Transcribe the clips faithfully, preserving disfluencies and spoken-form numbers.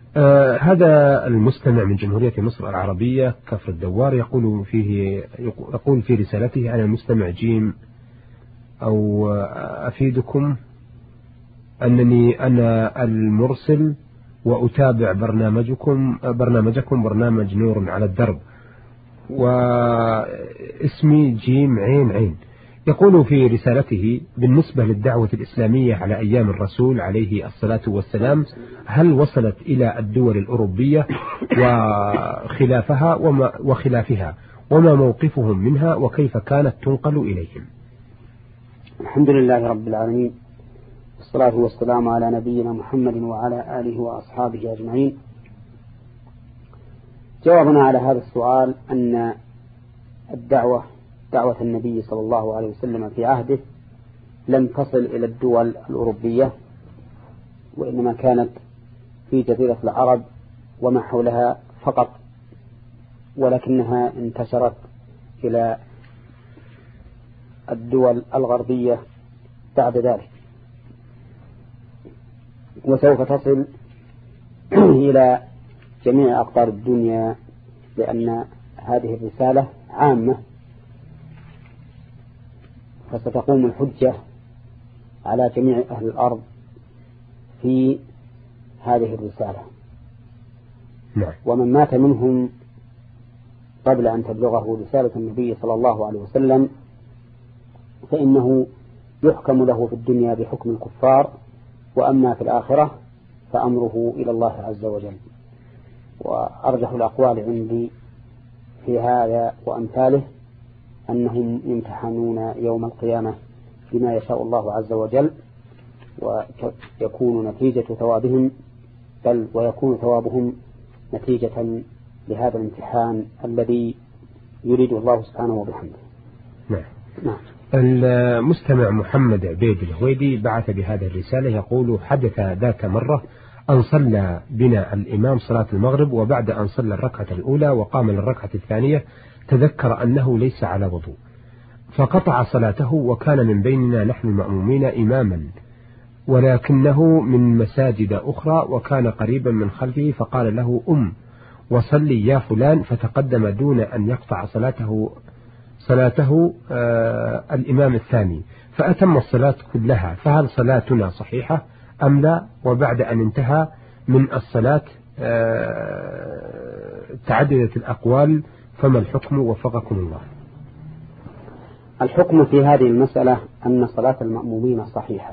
آه هذا المستمع من جمهورية مصر العربية كفر الدوار يقول فيه يقول في رسالته: أنا المستمع جيم، أو أفيدكم أنني أنا المرسل وأتابع برنامجكم برنامجكم برنامج نور على الدرب، واسمي جيم عين عين. يقول في رسالته: بالنسبة للدعوة الإسلامية على أيام الرسول عليه الصلاة والسلام، هل وصلت إلى الدول الأوروبية وخلافها وما وخلافها وما موقفهم منها وكيف كانت تنقل إليهم؟ الحمد لله رب العالمين، والصلاة والسلام على نبينا محمد وعلى آله وأصحابه أجمعين. جوابنا على هذا السؤال أن الدعوة دعوة النبي صلى الله عليه وسلم في عهده لم تصل إلى الدول الأوروبية، وإنما كانت في جزيرة العرب وما حولها فقط، ولكنها انتشرت إلى الدول الغربية بعد ذلك، وسوف تصل إلى جميع أقطار الدنيا، لأن هذه الرسالة عامة، فستقوم الحجة على جميع أهل الأرض في هذه الرسالة. نعم. ومن مات منهم قبل أن تبلغه رسالة النبي صلى الله عليه وسلم فإنه يحكم له في الدنيا بحكم الكفار، وأما في الآخرة فأمره إلى الله عز وجل. وأرجح الأقوال عندي في هذا وأمثاله أنهم يمتحنون يوم القيامة بما يشاء الله عز وجل، ويكون نتيجة ثوابهم بل ويكون ثوابهم نتيجة لهذا الامتحان الذي يريد الله سبحانه وبحمده. نعم. نعم. المستمع محمد عبيد الهويدي بعث بهذه الرسالة يقول: حدث ذات مرة أن صلى بنا الإمام صلاة المغرب، وبعد أن صلى الركعة الأولى وقام للركعة الثانية تذكر أنه ليس على وضوء، فقطع صلاته، وكان من بيننا نحن المأمومين إماما ولكنه من مساجد أخرى وكان قريبا من خلفه، فقال له: أم وصلي يا فلان، فتقدم دون أن يقطع صلاته صلاته آه الإمام الثاني فأتم الصلاة كلها، فهل صلاتنا صحيحة أم لا؟ وبعد أن انتهى من الصلاة آه تعددت الأقوال، فما الحكم وفقكم الله؟ الحكم في هذه المسألة أن صلاة المأمومين صحيحة،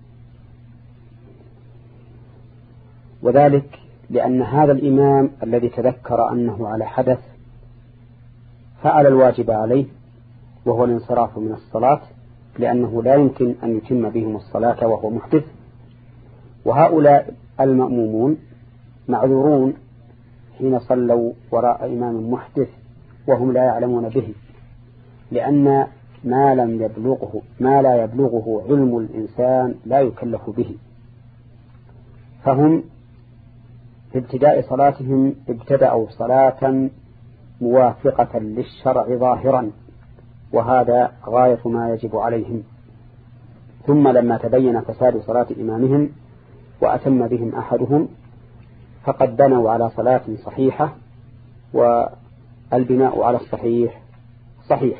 وذلك لأن هذا الإمام الذي تذكر أنه على حدث فعل الواجب عليه، وهو الانصراف من الصلاة، لأنه لا يمكن أن يتم بهم الصلاة وهو محدث. وهؤلاء المأمومون معذورون حين صلوا وراء إمام محدث وهم لا يعلمون به، لأن ما لم يبلغه ما لا يبلغه علم الإنسان لا يكلف به، فهم في ابتداء صلاتهم ابتدأوا صلاة موافقة للشرع ظاهرا، وهذا غاية ما يجب عليهم. ثم لما تبين فساد صلاة إمامهم وأتم بهم أحدهم فقد بنوا على صلاة صحيحة، والبناء على الصحيح صحيح.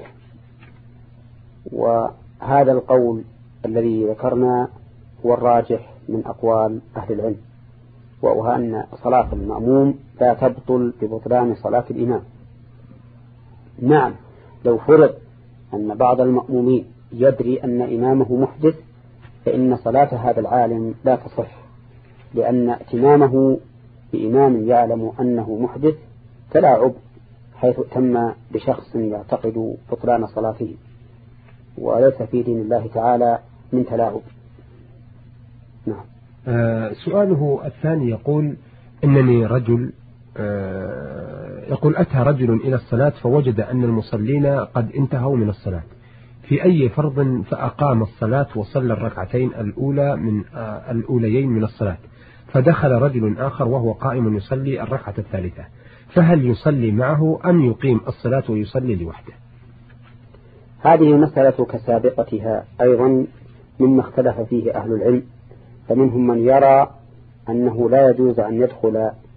وهذا القول الذي ذكرنا هو الراجح من أقوال أهل العلم، وهو أن صلاة المأموم لا تبطل ببطلان صلاة الإمام. نعم، لو فرض أن بعض المأمومين يدري أن إمامه محدث فإن صلاة هذا العالم لا تصح، لأن ائتمامه بإمام يعلم أنه محدث تلاعب، حيث تم بشخص يعتقد بطلان صلاته، وليس في دين الله تعالى من تلاعب. نعم. آه سؤاله الثاني يقول: إنني رجل آه يقول أتى رجل إلى الصلاة فوجد أن المصلين قد انتهوا من الصلاة في أي فرض، فأقام الصلاة وصلى الركعتين الأولى من آه الأوليين من الصلاة، فدخل رجل آخر وهو قائم يصلي الركعة الثالثة، فهل يصلي معه أم يقيم الصلاة ويصلي لوحده؟ هذه المسألة كسابقتها أيضا مما اختلف فيه أهل العلم، فمنهم من يرى أنه لا يجوز أن يدخل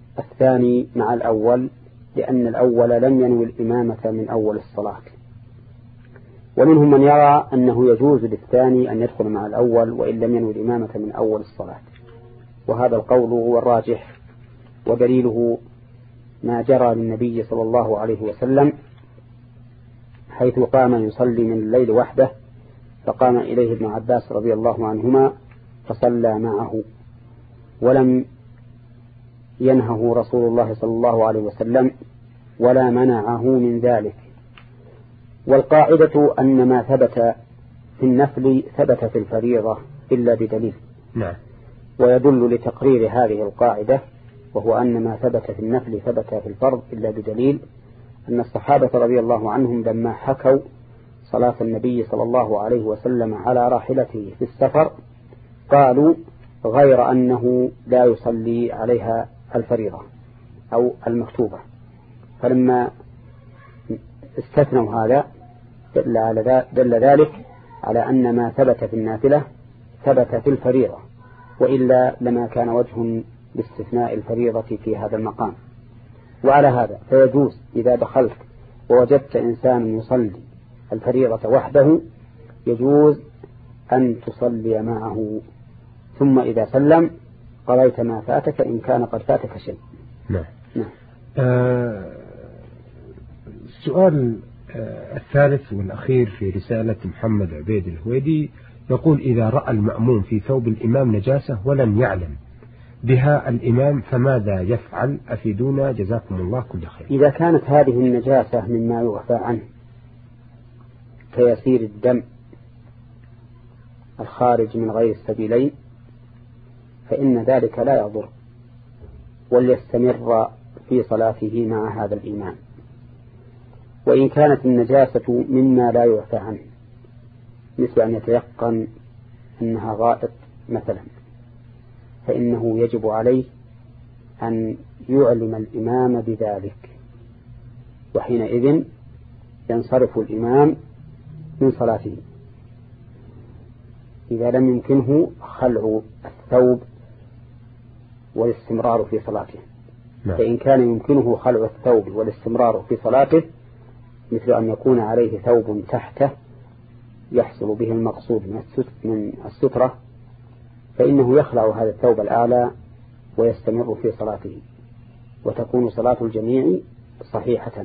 الثاني مع الأول لأن الأول لم ينوي الإمامة من أول الصلاة، ومنهم من يرى أنه يجوز للثاني أن يدخل مع الأول وإن لم ينوي الإمامة من أول الصلاة، وهذا القول هو الراجح، ودليله ما جرى للنبي صلى الله عليه وسلم حيث قام يصلي من الليل وحده، فقام إليه ابن عباس رضي الله عنهما فصلى معه، ولم ينهه رسول الله صلى الله عليه وسلم ولا منعه من ذلك. والقاعدة أن ما ثبت في النفل ثبت في الفريضة إلا بدليل. نعم. ويدل لتقرير هذه القاعدة وهو أن ما ثبت في النفل ثبت في الفرض إلا بدليل أن الصحابة رضي الله عنهم لما حكوا صلاة النبي صلى الله عليه وسلم على راحلته في السفر قالوا غير أنه لا يصلي عليها الفريضة أو المكتوبة، فلما استثنوا هذا دل, على دل ذلك على أن ما ثبت في النافلة ثبت في الفريضة، وإلا لما كان وجه لاستثناء الفريضة في هذا المقام. وعلى هذا فيجوز إذا دخلت ووجدت إنسان يصلي الفريضة وحده يجوز أن تصلي معه، ثم إذا سلم قضيت ما فاتك إن كان قد فاتك شيء. نعم. نعم. آه السؤال آه الثالث والأخير في رسالة محمد عبيد الهويدي يقول: إذا رأى المأموم في ثوب الإمام نجاسة ولم يعلم بها الإمام فماذا يفعل؟ أفيدونا جزاكم الله كل خير. إذا كانت هذه النجاسة مما يغفى عنه كيسير الدم الخارج من غير السبيلين فإن ذلك لا يضر، وليستمر في صلاته مع هذا الإمام. وإن كانت النجاسة مما لا يعفى عنه مثل أن يتيقن أنها غائط مثلا فإنه يجب عليه أن يعلم الإمام بذلك، وحينئذ ينصرف الإمام من صلاته إذا لم يمكنه خلع الثوب والاستمرار في صلاته. نعم. فإن كان يمكنه خلع الثوب والاستمرار في صلاته مثل أن يكون عليه ثوب تحته يحصل به المقصود من السترة فإنه يخلع هذا الثوب الأعلى ويستمر في صلاته وتكون صلاة الجميع صحيحة.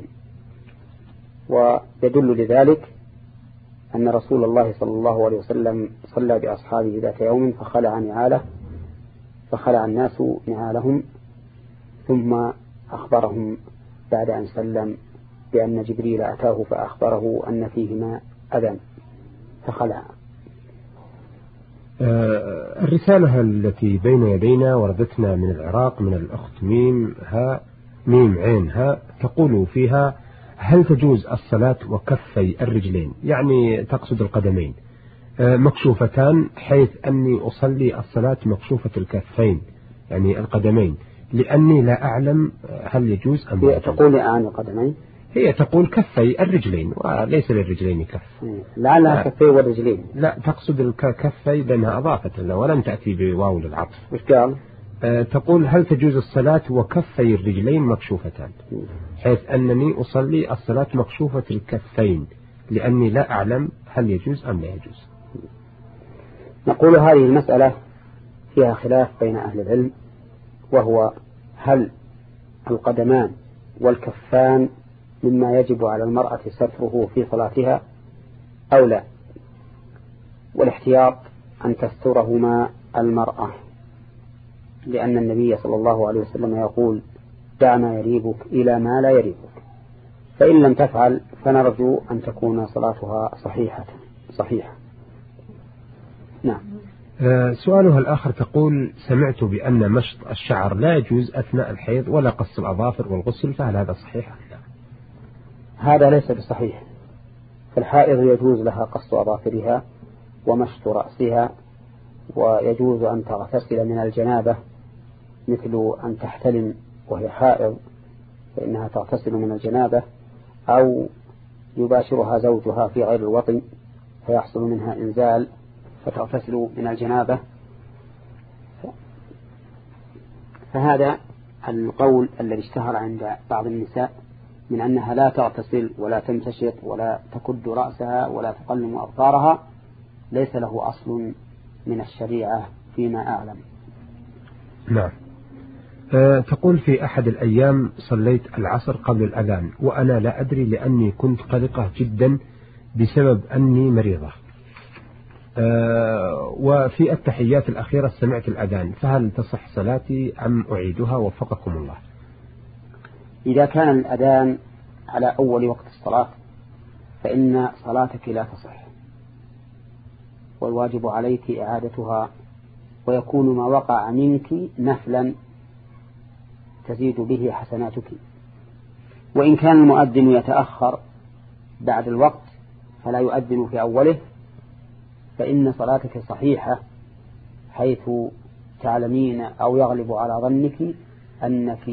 ويدل لذلك أن رسول الله صلى الله عليه وسلم صلى بأصحابه ذات يوم فخلع نعاله فخلع الناس نعالهم ثم أخبرهم بعد أن سلم بأن جبريل أتاه فأخبره أن فيهما أذى فخلع. آه الرسالة التي بين يدينا وردتنا من العراق من الأخت ميم ها ميم عين ها تقول فيها: هل تجوز الصلاة وكفي الرجلين، يعني تقصد القدمين، آه مكشوفتان، حيث أني أصلي الصلاة مكشوفة الكفين يعني القدمين، لأني لا أعلم هل يجوز أم لا. تقول عن القدمين؟ هي تقول كفي الرجلين وليس للرجلين كف. لعلها كفي والرجلين. لا تقصد الكفي لأنها أضافت له ولم تأتي بواو للعطف. وش قال؟ أه تقول: هل تجوز الصلاة وكفي الرجلين مكشوفتان، حيث أنني أصلي الصلاة مكشوفة الكفين لأني لا أعلم هل يجوز أم لا يجوز. نقول هذه المسألة فيها خلاف بين أهل العلم، وهو هل القدمان والكفان مما يجب على المرأة ستره في صلاتها أو لا، والاحتياط أن تسترهما المرأة، لأن النبي صلى الله عليه وسلم يقول: دع ما يريبك إلى ما لا يريبك، فإن لم تفعل فنرجو أن تكون صلاتها صحيحة صحيحة. نعم. آه سؤالها الآخر تقول: سمعت بأن مشط الشعر لا يجوز أثناء الحيض ولا قص الأظافر والغسل، فهل هذا صحيح؟ لا. هذا ليس بصحيح. فالحائض يجوز لها قص أظافرها ومشط رأسها، ويجوز أن تغتسل من الجنابة مثل أن تحتلم وهي حائض فإنها تغتسل من الجنابة، أو يباشرها زوجها في غير الوطن فيحصل منها إنزال فتغتسل من الجنابة. فهذا القول الذي اشتهر عند بعض النساء من أنها لا تغتسل ولا تمتشط ولا تكد رأسها ولا تقلم أظفارها ليس له أصل من الشريعة فيما أعلم. نعم. أه تقول في أحد الأيام صليت العصر قبل الأذان وأنا لا أدري لأني كنت قلقة جدا بسبب أني مريضة. أه وفي التحيات الأخيرة سمعت الأذان، فهل تصح صلاتي أم أعيدها؟ وفقكم الله. إذا كان الأذان على أول وقت الصلاة فإن صلاتك لا تصح، والواجب عليك إعادتها، ويكون ما وقع منك نفلا تزيد به حسناتك. وإن كان المؤذن يتأخر بعد الوقت فلا يؤذن في أوله فإن صلاتك صحيحة، حيث تعلمين أو يغلب على ظنك أنك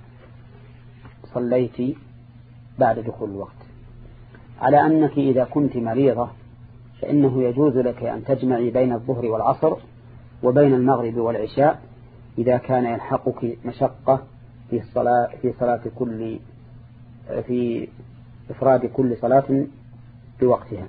صليت بعد دخول الوقت. على أنك إذا كنت مريضة فإنه يجوز لك أن تجمعي بين الظهر والعصر وبين المغرب والعشاء إذا كان يلحقك مشقة في الصلاة في صلاة كل في إفراد كل صلاة بوقتها.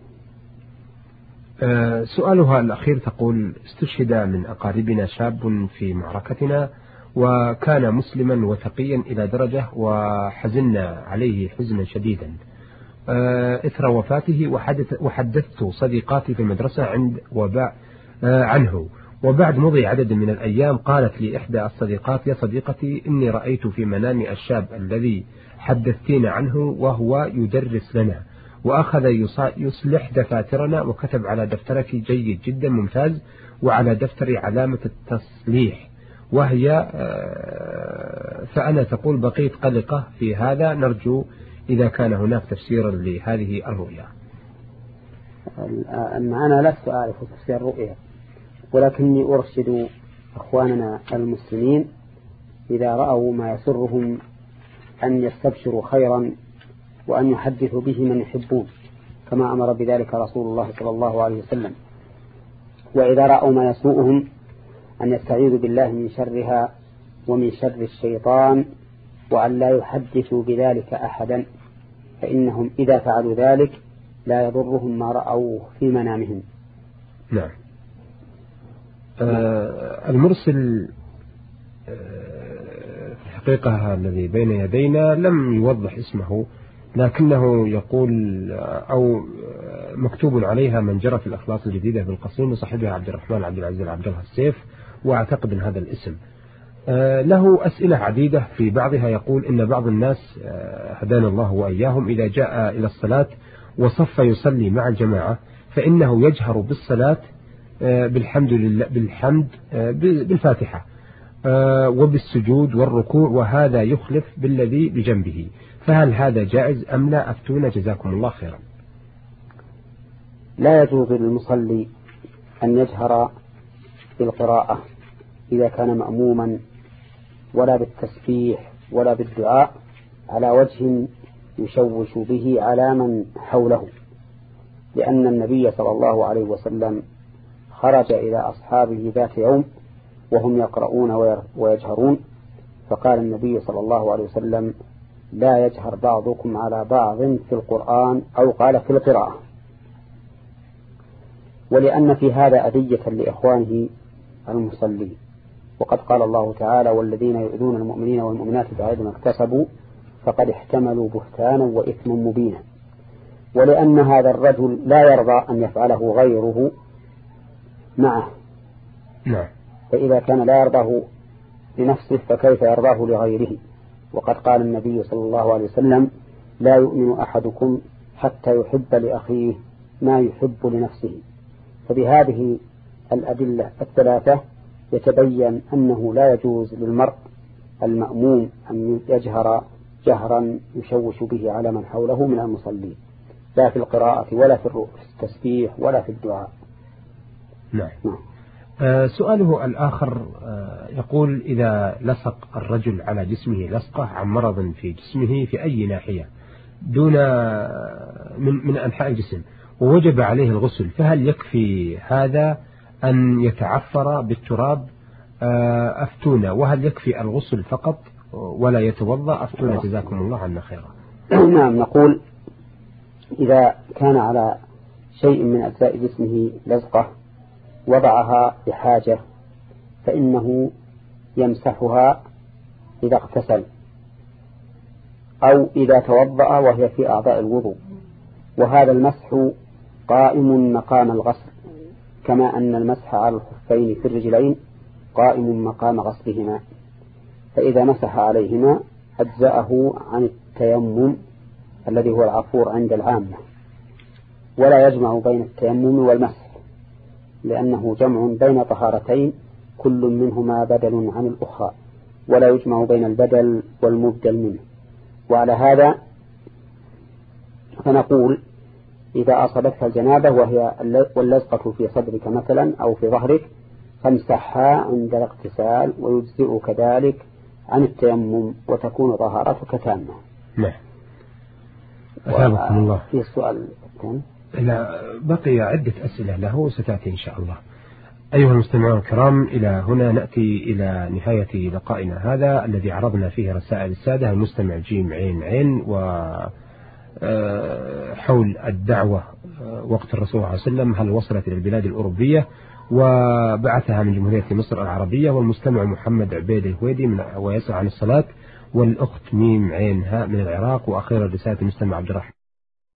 أه سؤالها الأخير تقول: استشهد من أقاربنا شاب في معركتنا وكان مسلما وتقيا إلى درجة وحزنا عليه حزنا شديدا أه إثر وفاته، وحدثت صديقاتي في المدرسة عند وباء أه عنه، وبعد مضي عدد من الأيام قالت لي إحدى الصديقات: يا صديقتي إني رأيت في منامي الشاب الذي حدثتين عنه وهو يدرس لنا، وأخذ يصلح دفاترنا وكتب على دفترك جيد جدا ممتاز وعلى دفتري علامة التصليح، وهي فأنا تقول بقيت قلقة في هذا، نرجو إذا كان هناك تفسير لهذه الرؤيا. أنا لست أعرف تفسير الرؤيا، ولكني أرشد أخواننا المسلمين إذا رأوا ما يسرهم أن يستبشروا خيرا وأن يحدثوا به من يحبون، كما أمر بذلك رسول الله صلى الله عليه وسلم. وإذا رأوا ما يسوءهم أن يستعيذوا بالله من شرها ومن شر الشيطان، وأن لا يحدثوا بذلك أحدا، فإنهم إذا فعلوا ذلك لا يضرهم ما رأوه في منامهم. نعم. آه المرسل آه في الحقيقة الذي بين يدينا لم يوضح اسمه، لكنه يقول أو مكتوب عليها من جرى في الأخلاص الجديدة بالقصيم، وصاحبها عبد الرحمن عبد العزيز عبد الله السيف، وأعتقد أن هذا الاسم آه له أسئلة عديدة. في بعضها يقول إن بعض الناس آه هدانا الله وإياهم إذا جاء إلى الصلاة وصف يصلي مع الجماعة فإنه يجهر بالصلاة آه بالحمد لله بالحمد آه بالفاتحة آه وبالسجود والركوع، وهذا يخلف بالذي بجنبه، فهل هذا جائز أم لا؟ أفتونا جزاكم الله خيرا. لا يجوز للمصلي أن يجهر بالقراءة إذا كان مأموما، ولا بالتسبيح ولا بالدعاء على وجه يشوش به على من حوله، لأن النبي صلى الله عليه وسلم خرج إلى أصحابه ذات يوم وهم يقرؤون ويجهرون، فقال النبي صلى الله عليه وسلم: لا يجهر بعضكم على بعض في القرآن، أو قال في القراءة. ولأن في هذا أذية لإخوانه المصلين، وقد قال الله تعالى: والذين يؤذون المؤمنين والمؤمنات بغير ما اكتسبوا فقد احتملوا بهتانا وإثما مبينا. ولأن هذا الرجل لا يرضى أن يفعله غيره معه، نعم. فإذا كان لا يرضاه لنفسه فكيف يرضاه لغيره؟ وقد قال النبي صلى الله عليه وسلم: لا يؤمن أحدكم حتى يحب لأخيه ما يحب لنفسه. فبهذه الأدلة الثلاثة يتبين أنه لا يجوز للمرء المأموم أن يجهر جهرا يشوش به على من حوله من المصلين، لا في القراءة ولا في التسبيح ولا في الدعاء. نعم. نعم. آه سؤاله الآخر آه يقول: إذا لصق الرجل على جسمه لصقة عن مرض في جسمه في أي ناحية دون من, من أنحاء الجسم ووجب عليه الغسل، فهل يكفي هذا أن يتعفر بالتراب أفتونا، وهل يكفي الغسل فقط ولا يتوضأ؟ أفتونا جزاكم الله عنا خيرا. نعم، نقول إذا كان على شيء من أجزاء جسمه لزقة وضعها بحاجة فإنه يمسحها إذا اغتسل أو إذا توضأ وهي في أعضاء الوضوء، وهذا المسح قائم مقام الغسل، كما أن المسح على الخفين في الرجلين قائم مقام غسلهما، فإذا مسح عليهما أجزأه عن التيمم الذي هو العفور عند العامة، ولا يجمع بين التيمم والمسح لأنه جمع بين طهارتين كل منهما بدل عن الأخرى، ولا يجمع بين البدل والمبدل منه. وعلى هذا فنقول إذا أصابتك الجنابة وهي واللزقة في صدرك مثلا أو في ظهرك فامسحها عند الاغتسال ويجزئك ذلك عن التيمم وتكون طهارتك تامة. نعم. أثابكم الله. في السؤال الثاني لا بقي عدة أسئلة له ستأتي إن شاء الله. أيها المستمعون الكرام، إلى هنا نأتي إلى نهاية لقائنا هذا الذي عرضنا فيه رسائل السادة المستمع جيم عين عين و حول الدعوة وقت الرسول صلى الله عليه وسلم، هل وصلت إلى البلاد الأوروبية وبعثها من جمهورية مصر العربية، والمستمع محمد عبيد الهويدي من ويسأل عن الصلاة، والأخت ميم عين هاء من العراق، وأخيرا رسالة المستمع عبد الرحمن